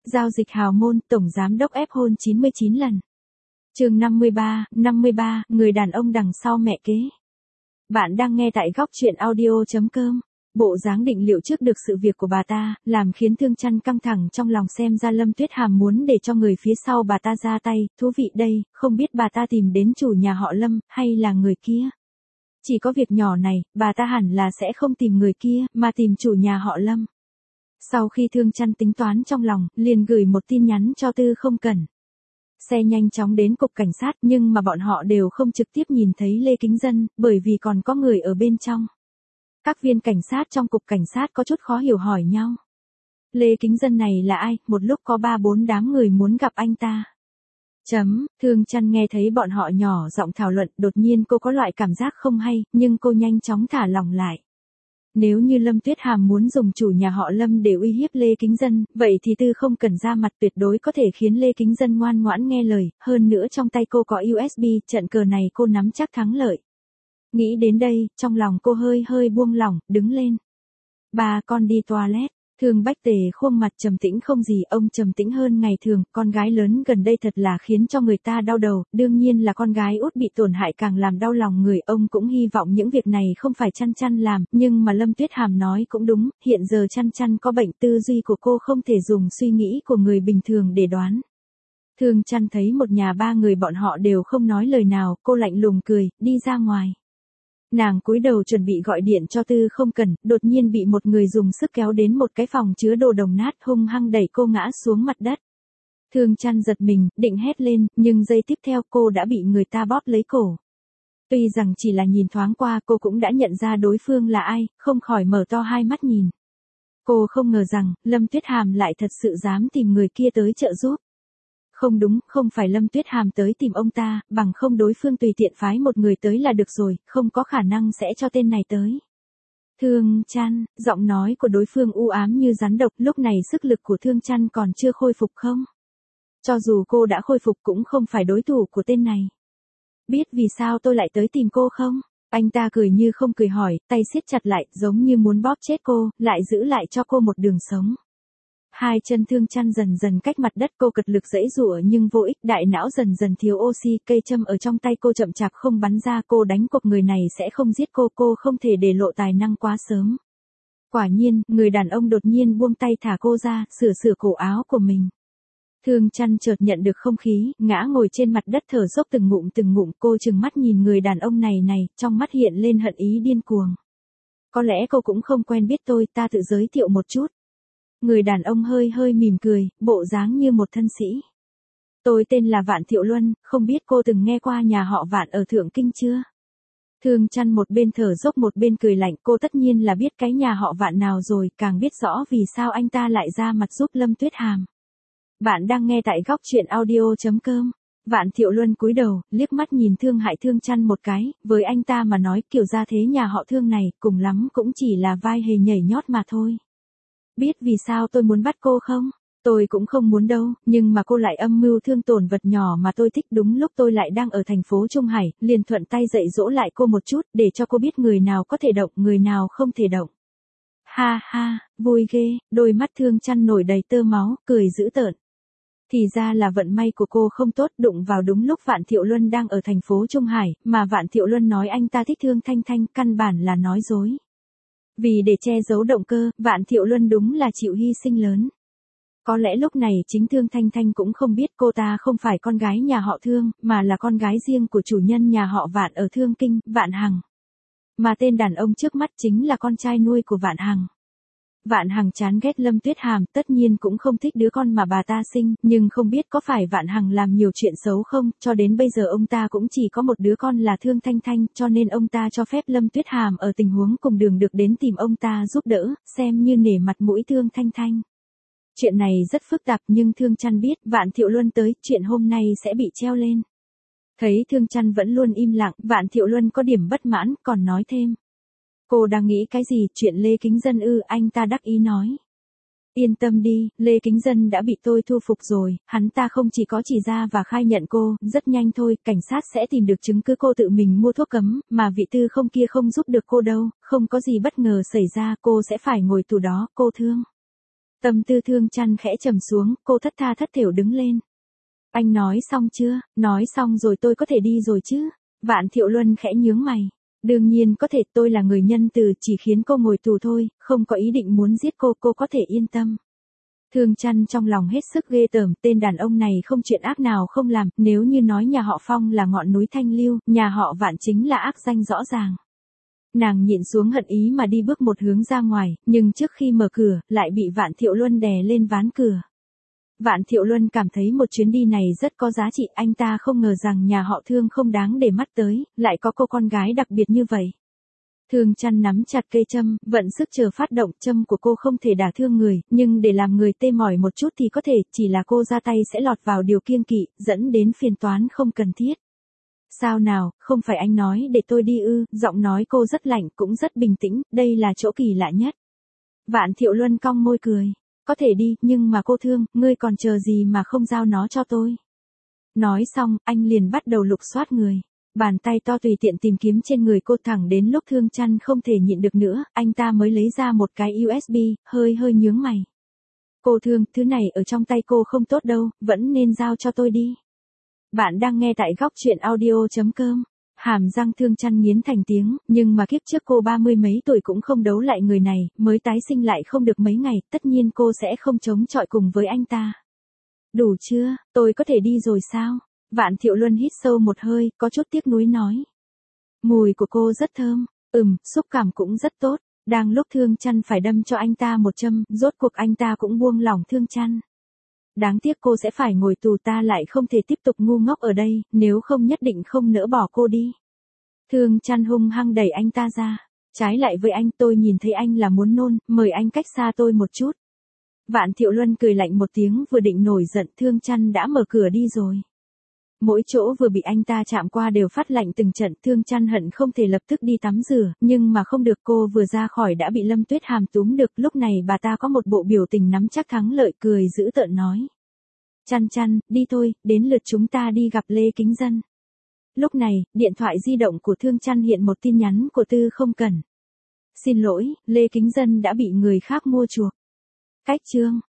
Giao dịch hào môn, tổng giám đốc ép hôn 99 lần. Chương 53, người đàn ông đằng sau mẹ kế. Bạn đang nghe tại góc truyện audio.com. Bộ dáng định liệu trước được sự việc của bà ta, làm khiến Thương Chăn căng thẳng trong lòng, xem ra Lâm Tuyết Hàm muốn để cho người phía sau bà ta ra tay. Thú vị đây, không biết bà ta tìm đến chủ nhà họ Lâm, hay là người kia. Chỉ có việc nhỏ này, bà ta hẳn là sẽ không tìm người kia, mà tìm chủ nhà họ Lâm. Sau khi Thương Chăn tính toán trong lòng, liền gửi một tin nhắn cho Tư Không Cẩn. Xe nhanh chóng đến cục cảnh sát, nhưng mà bọn họ đều không trực tiếp nhìn thấy Lê Kính Dân, bởi vì còn có người ở bên trong. Các viên cảnh sát trong cục cảnh sát có chút khó hiểu hỏi nhau. Lê Kính Dân này là ai, một lúc có 3-4 đám người muốn gặp anh ta. Thương Chăn nghe thấy bọn họ nhỏ giọng thảo luận, đột nhiên cô có loại cảm giác không hay, nhưng cô nhanh chóng thả lỏng lại. Nếu như Lâm Tuyết Hàm muốn dùng chủ nhà họ Lâm để uy hiếp Lê Kính Dân, vậy thì Tư Không Cẩn ra mặt tuyệt đối có thể khiến Lê Kính Dân ngoan ngoãn nghe lời, hơn nữa trong tay cô có USB, trận cờ này cô nắm chắc thắng lợi. Nghĩ đến đây, trong lòng cô hơi buông lỏng, đứng lên. Ba con đi toilet. Thương Bách Tề khuôn mặt trầm tĩnh không gì, ông trầm tĩnh hơn ngày thường, con gái lớn gần đây thật là khiến cho người ta đau đầu, đương nhiên là con gái út bị tổn hại càng làm đau lòng người, ông cũng hy vọng những việc này không phải Chăn làm, nhưng mà Lâm Tuyết Hàm nói cũng đúng, hiện giờ Chăn có bệnh, tư duy của cô không thể dùng suy nghĩ của người bình thường để đoán. Thương Chăn thấy một nhà ba người bọn họ đều không nói lời nào, cô lạnh lùng cười, đi ra ngoài. Nàng cúi đầu chuẩn bị gọi điện cho Tư Không Cẩn, đột nhiên bị một người dùng sức kéo đến một cái phòng chứa đồ đồng nát, hung hăng đẩy cô ngã xuống mặt đất. Thương Chăn giật mình, định hét lên, nhưng giây tiếp theo cô đã bị người ta bóp lấy cổ. Tuy rằng chỉ là nhìn thoáng qua, cô cũng đã nhận ra đối phương là ai, không khỏi mở to hai mắt nhìn. Cô không ngờ rằng, Lâm Tuyết Hàm lại thật sự dám tìm người kia tới trợ giúp. Không đúng, không phải Lâm Tuyết Hàm tới tìm ông ta, bằng không đối phương tùy tiện phái một người tới là được rồi, không có khả năng sẽ cho tên này tới. Thương Chăn, giọng nói của đối phương u ám như rắn độc, lúc này sức lực của Thương Chăn còn chưa khôi phục không? Cho dù cô đã khôi phục cũng không phải đối thủ của tên này. Biết vì sao tôi lại tới tìm cô không? Anh ta cười như không cười hỏi, tay siết chặt lại, giống như muốn bóp chết cô, lại giữ lại cho cô một đường sống. Hai chân Thương Chăn dần dần cách mặt đất, cô cật lực giãy giụa nhưng vô ích, đại não dần dần thiếu oxy, cây châm ở trong tay cô chậm chạp không bắn ra, cô đánh cuộc người này sẽ không giết cô không thể để lộ tài năng quá sớm. Quả nhiên, người đàn ông đột nhiên buông tay thả cô ra, sửa cổ áo của mình. Thương Chăn chợt nhận được không khí, ngã ngồi trên mặt đất thở dốc từng ngụm, cô trừng mắt nhìn người đàn ông này, trong mắt hiện lên hận ý điên cuồng. Có lẽ cô cũng không quen biết tôi, ta tự giới thiệu một chút. Người đàn ông hơi mỉm cười, bộ dáng như một thân sĩ. Tôi tên là Vạn Thiệu Luân, không biết cô từng nghe qua nhà họ Vạn ở Thượng Kinh chưa? Thương Chăn một bên thở dốc một bên cười lạnh, cô tất nhiên là biết cái nhà họ Vạn nào rồi, càng biết rõ vì sao anh ta lại ra mặt giúp Lâm Tuyết Hàm. Bạn đang nghe tại góc truyện audio.com. Vạn Thiệu Luân cúi đầu, liếc mắt nhìn Thương Chăn một cái, với anh ta mà nói kiểu gia thế nhà họ Thương này, cùng lắm cũng chỉ là vai hề nhảy nhót mà thôi. Biết vì sao tôi muốn bắt cô không? Tôi cũng không muốn đâu, nhưng mà cô lại âm mưu thương tổn vật nhỏ mà tôi thích, đúng lúc tôi lại đang ở thành phố Trung Hải, liền thuận tay dạy dỗ lại cô một chút, để cho cô biết người nào có thể động, người nào không thể động. Ha ha, vui ghê, đôi mắt Thương Chăn nổi đầy tơ máu, cười dữ tợn. Thì ra là vận may của cô không tốt, đụng vào đúng lúc Vạn Thiệu Luân đang ở thành phố Trung Hải, mà Vạn Thiệu Luân nói anh ta thích Thương Thanh Thanh, căn bản là nói dối. Vì để che giấu động cơ, Vạn Thiệu Luân đúng là chịu hy sinh lớn. Có lẽ lúc này chính Thương Thanh Thanh cũng không biết cô ta không phải con gái nhà họ Thương, mà là con gái riêng của chủ nhân nhà họ Vạn ở Thương Kinh, Vạn Hằng. Mà tên đàn ông trước mắt chính là con trai nuôi của Vạn Hằng. Vạn Hằng chán ghét Lâm Tuyết Hàm, tất nhiên cũng không thích đứa con mà bà ta sinh, nhưng không biết có phải Vạn Hằng làm nhiều chuyện xấu không, cho đến bây giờ ông ta cũng chỉ có một đứa con là Thương Thanh Thanh, cho nên ông ta cho phép Lâm Tuyết Hàm ở tình huống cùng đường được đến tìm ông ta giúp đỡ, xem như nể mặt mũi Thương Thanh Thanh. Chuyện này rất phức tạp nhưng Thương Chăn biết, Vạn Thiệu Luân tới, chuyện hôm nay sẽ bị treo lên. Thấy Thương Chăn vẫn luôn im lặng, Vạn Thiệu Luân có điểm bất mãn, còn nói thêm. Cô đang nghĩ cái gì, chuyện Lê Kính Dân ư, anh ta đắc ý nói. Yên tâm đi, Lê Kính Dân đã bị tôi thu phục rồi, hắn ta không chỉ có chỉ ra và khai nhận cô, rất nhanh thôi, cảnh sát sẽ tìm được chứng cứ cô tự mình mua thuốc cấm, mà vị Tư Không kia không giúp được cô đâu, không có gì bất ngờ xảy ra, cô sẽ phải ngồi tù đó, cô Thương. Tâm tư Thương Chăn khẽ trầm xuống, cô thất tha thất thểu đứng lên. Anh nói xong chưa? Nói xong rồi tôi có thể đi rồi chứ? Vạn Thiệu Luân khẽ nhướng mày. Đương nhiên có thể, tôi là người nhân từ, chỉ khiến cô ngồi tù thôi, không có ý định muốn giết cô có thể yên tâm. Thương Chăn trong lòng hết sức ghê tởm, tên đàn ông này không chuyện ác nào không làm, nếu như nói nhà họ Phong là ngọn núi thanh lưu, nhà họ Vạn chính là ác danh rõ ràng. Nàng nhịn xuống hận ý mà đi bước một hướng ra ngoài, nhưng trước khi mở cửa, lại bị Vạn Thiệu Luân đè lên ván cửa. Vạn Thiệu Luân cảm thấy một chuyến đi này rất có giá trị, anh ta không ngờ rằng nhà họ Thương không đáng để mắt tới, lại có cô con gái đặc biệt như vậy. Thương Chăn nắm chặt cây châm, vận sức chờ phát động, châm của cô không thể đả thương người, nhưng để làm người tê mỏi một chút thì có thể, chỉ là cô ra tay sẽ lọt vào điều kiêng kỵ, dẫn đến phiền toán không cần thiết. Sao nào, không phải anh nói để tôi đi ư? Giọng nói cô rất lạnh cũng rất bình tĩnh, đây là chỗ kỳ lạ nhất. Vạn Thiệu Luân cong môi cười. Có thể đi, nhưng mà cô Thương, ngươi còn chờ gì mà không giao nó cho tôi? Nói xong, anh liền bắt đầu lục soát người. Bàn tay to tùy tiện tìm kiếm trên người cô thẳng đến lúc Thương Chăn không thể nhịn được nữa, anh ta mới lấy ra một cái USB, hơi nhướng mày. Cô Thương, thứ này ở trong tay cô không tốt đâu, vẫn nên giao cho tôi đi. Bạn đang nghe tại góc truyện audio.com. Hàm răng Thương Chăn nghiến thành tiếng, nhưng mà kiếp trước cô 30 mấy tuổi cũng không đấu lại người này, mới tái sinh lại không được mấy ngày, tất nhiên cô sẽ không chống chọi cùng với anh ta. Đủ chưa, tôi có thể đi rồi sao? Vạn Thiệu Luân hít sâu một hơi, có chút tiếc nuối nói. Mùi của cô rất thơm, xúc cảm cũng rất tốt. Đang lúc Thương Chăn phải đâm cho anh ta một châm, rốt cuộc anh ta cũng buông lỏng Thương Chăn. Đáng tiếc cô sẽ phải ngồi tù, ta lại không thể tiếp tục ngu ngốc ở đây, nếu không nhất định không nỡ bỏ cô đi. Thương Chăn hung hăng đẩy anh ta ra. Trái lại với anh, tôi nhìn thấy anh là muốn nôn, mời anh cách xa tôi một chút. Vạn Thiệu Luân cười lạnh một tiếng, vừa định nổi giận, Thương Chăn đã mở cửa đi rồi. Mỗi chỗ vừa bị anh ta chạm qua đều phát lạnh từng trận, Thương Chăn hận không thể lập tức đi tắm rửa, nhưng mà không được, cô vừa ra khỏi đã bị Lâm Tuyết Hàm túm được, lúc này bà ta có một bộ biểu tình nắm chắc thắng lợi, cười dữ tợn nói. Chăn, đi thôi, đến lượt chúng ta đi gặp Lê Kính Dân. Lúc này, điện thoại di động của Thương Chăn hiện một tin nhắn của Tư Không Cẩn. Xin lỗi, Lê Kính Dân đã bị người khác mua chuộc. Cách chương